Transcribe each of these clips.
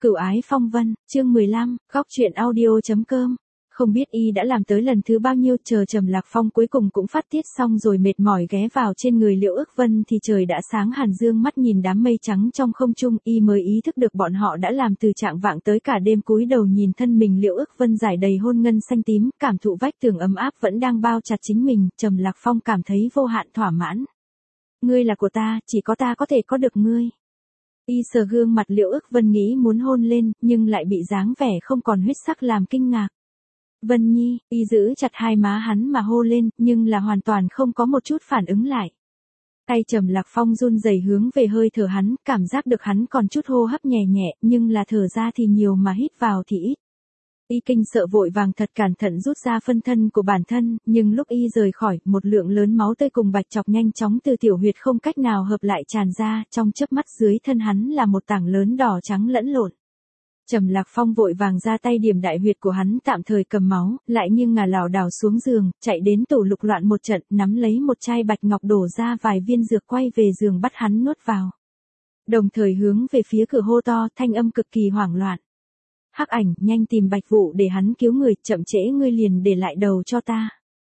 Cửu ái phong vân, chương 15, góc truyện audio.com. Không biết y đã làm tới lần thứ bao nhiêu, chờ Trầm Lạc Phong cuối cùng cũng phát tiết xong rồi mệt mỏi ghé vào trên người Liễu Ước Vân thì trời đã sáng hẳn, dương mắt nhìn đám mây trắng trong không trung, y mới ý thức được bọn họ đã làm từ trạng vạng tới cả đêm, cúi đầu nhìn thân mình Liễu Ước Vân rải đầy hôn ngân xanh tím, cảm thụ vách tường ấm áp vẫn đang bao chặt chính mình, Trầm Lạc Phong cảm thấy vô hạn thỏa mãn. Ngươi là của ta, chỉ có ta có thể có được ngươi. Y sờ gương mặt Liễu Ước Vân nghĩ muốn hôn lên, nhưng lại bị dáng vẻ không còn huyết sắc làm kinh ngạc. Vân Nhi, y giữ chặt hai má hắn mà hô lên, nhưng là hoàn toàn không có một chút phản ứng lại. Tay Trầm Lạc Phong run rẩy hướng về hơi thở hắn, cảm giác được hắn còn chút hô hấp nhẹ nhẹ, nhưng là thở ra thì nhiều mà hít vào thì ít. Y kinh sợ vội vàng thật cẩn thận rút ra phân thân của bản thân, nhưng lúc y rời khỏi, một lượng lớn máu tươi cùng bạch chọc nhanh chóng từ tiểu huyệt không cách nào hợp lại tràn ra, trong chớp mắt dưới thân hắn là một tảng lớn đỏ trắng lẫn lộn. Trầm Lạc Phong vội vàng ra tay điểm đại huyệt của hắn, tạm thời cầm máu, lại nghiêng ngả lảo đảo xuống giường, chạy đến tủ lục loạn một trận, nắm lấy một chai bạch ngọc đổ ra vài viên dược, quay về giường bắt hắn nuốt vào. Đồng thời hướng về phía cửa hô to, thanh âm cực kỳ hoảng loạn. Hắc Ảnh, nhanh tìm Bạch Vũ để hắn cứu người, chậm trễ ngươi liền để lại đầu cho ta.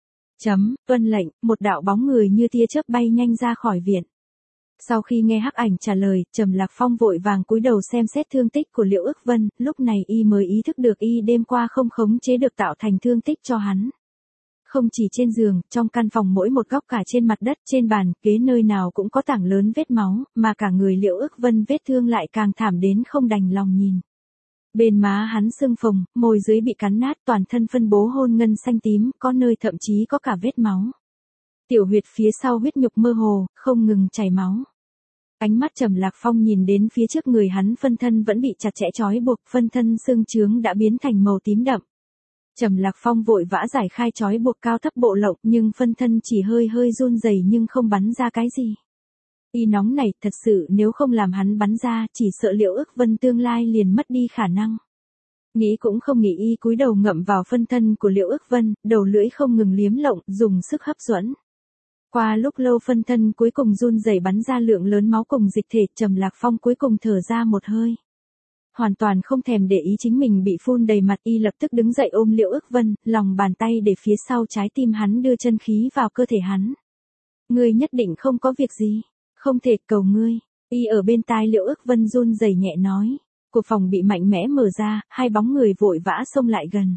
Tuân lệnh, một đạo bóng người như tia chớp bay nhanh ra khỏi viện. Sau khi nghe Hắc Ảnh trả lời, Trầm Lạc Phong vội vàng cúi đầu xem xét thương tích của Liễu Ước Vân, lúc này y mới ý thức được y đêm qua không khống chế được tạo thành thương tích cho hắn. Không chỉ trên giường, trong căn phòng mỗi một góc, cả trên mặt đất, trên bàn, ghế, nơi nào cũng có tảng lớn vết máu, mà cả người Liễu Ước Vân vết thương lại càng thảm đến không đành lòng nhìn. Bên má hắn sưng phồng, môi dưới bị cắn nát, toàn thân phân bố hôn ngân xanh tím, có nơi thậm chí có cả vết máu. Tiểu huyệt phía sau huyết nhục mơ hồ, không ngừng chảy máu. Ánh mắt Trầm Lạc Phong nhìn đến phía trước người hắn, phân thân vẫn bị chặt chẽ trói buộc, phân thân xương trướng đã biến thành màu tím đậm. Trầm Lạc Phong vội vã giải khai trói buộc cao thấp bộ lộng, nhưng phân thân chỉ hơi hơi run rẩy nhưng không bắn ra cái gì. Y nóng này, thật sự nếu không làm hắn bắn ra, chỉ sợ Liễu Ước Vân tương lai liền mất đi khả năng. Nghĩ cũng không nghĩ, y cúi đầu ngậm vào phân thân của Liễu Ước Vân, đầu lưỡi không ngừng liếm lộng, dùng sức hấp dẫn. Qua lúc lâu phân thân cuối cùng run rẩy bắn ra lượng lớn máu cùng dịch thể, Trầm Lạc Phong cuối cùng thở ra một hơi. Hoàn toàn không thèm để ý chính mình bị phun đầy mặt, y lập tức đứng dậy ôm Liễu Ước Vân, lòng bàn tay để phía sau trái tim hắn, đưa chân khí vào cơ thể hắn. Ngươi nhất định không có việc gì. Không thể, cầu ngươi. Y ở bên tai Liễu Ước Vân run rẩy nhẹ nói. Cửa phòng bị mạnh mẽ mở ra, hai bóng người vội vã xông lại gần.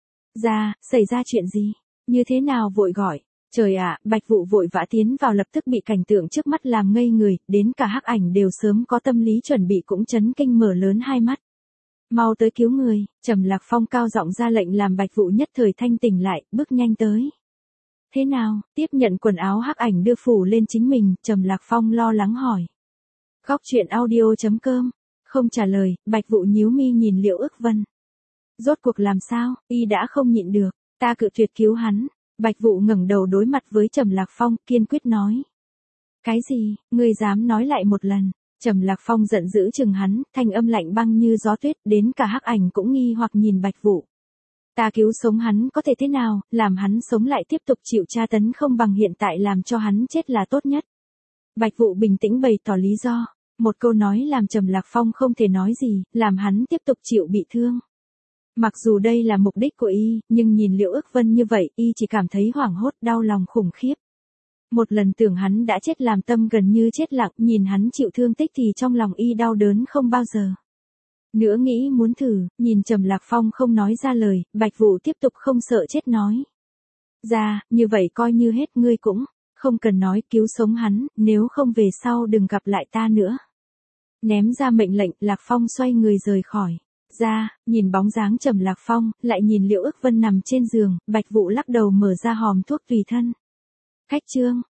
Xảy ra chuyện gì? Như thế nào vội gọi? Trời ạ, Bạch Vũ vội vã tiến vào, lập tức bị cảnh tượng trước mắt làm ngây người, đến cả Hắc Ảnh đều sớm có tâm lý chuẩn bị cũng chấn kinh mở lớn hai mắt. Mau tới cứu người, Trầm Lạc Phong cao giọng ra lệnh làm Bạch Vũ nhất thời thanh tỉnh lại, bước nhanh tới. Thế nào, tiếp nhận quần áo Hắc Ảnh đưa phủ lên chính mình, Trầm Lạc Phong lo lắng hỏi. Góc truyện audio.com, không trả lời, Bạch Vũ nhíu mi nhìn Liễu Ước Vân. Rốt cuộc làm sao, y đã không nhịn được, ta cự tuyệt cứu hắn. Bạch Vũ ngẩng đầu đối mặt với Trầm Lạc Phong, kiên quyết nói. Cái gì, ngươi dám nói lại một lần? Trầm Lạc Phong giận dữ chừng hắn, thanh âm lạnh băng như gió tuyết, đến cả Hắc Ảnh cũng nghi hoặc nhìn Bạch Vũ. Ta cứu sống hắn có thể thế nào, làm hắn sống lại tiếp tục chịu tra tấn không bằng hiện tại làm cho hắn chết là tốt nhất. Bạch Vũ bình tĩnh bày tỏ lý do, một câu nói làm Trầm Lạc Phong không thể nói gì, làm hắn tiếp tục chịu bị thương. Mặc dù đây là mục đích của y, nhưng nhìn Liễu Ước Vân như vậy, y chỉ cảm thấy hoảng hốt, đau lòng khủng khiếp. Một lần tưởng hắn đã chết làm tâm gần như chết lặng, nhìn hắn chịu thương tích thì trong lòng y đau đớn không bao giờ. Nữa nghĩ muốn thử, nhìn Trầm Lạc Phong không nói ra lời, Bạch Vũ tiếp tục không sợ chết nói. Như vậy coi như hết, ngươi cũng không cần nói, cứu sống hắn, nếu không về sau đừng gặp lại ta nữa. Ném ra mệnh lệnh, Lạc Phong xoay người rời khỏi. Nhìn bóng dáng Trầm Lạc Phong, lại nhìn Liễu Ước Vân nằm trên giường, Bạch Vũ lắc đầu mở ra hòm thuốc tùy thân. Khách trương,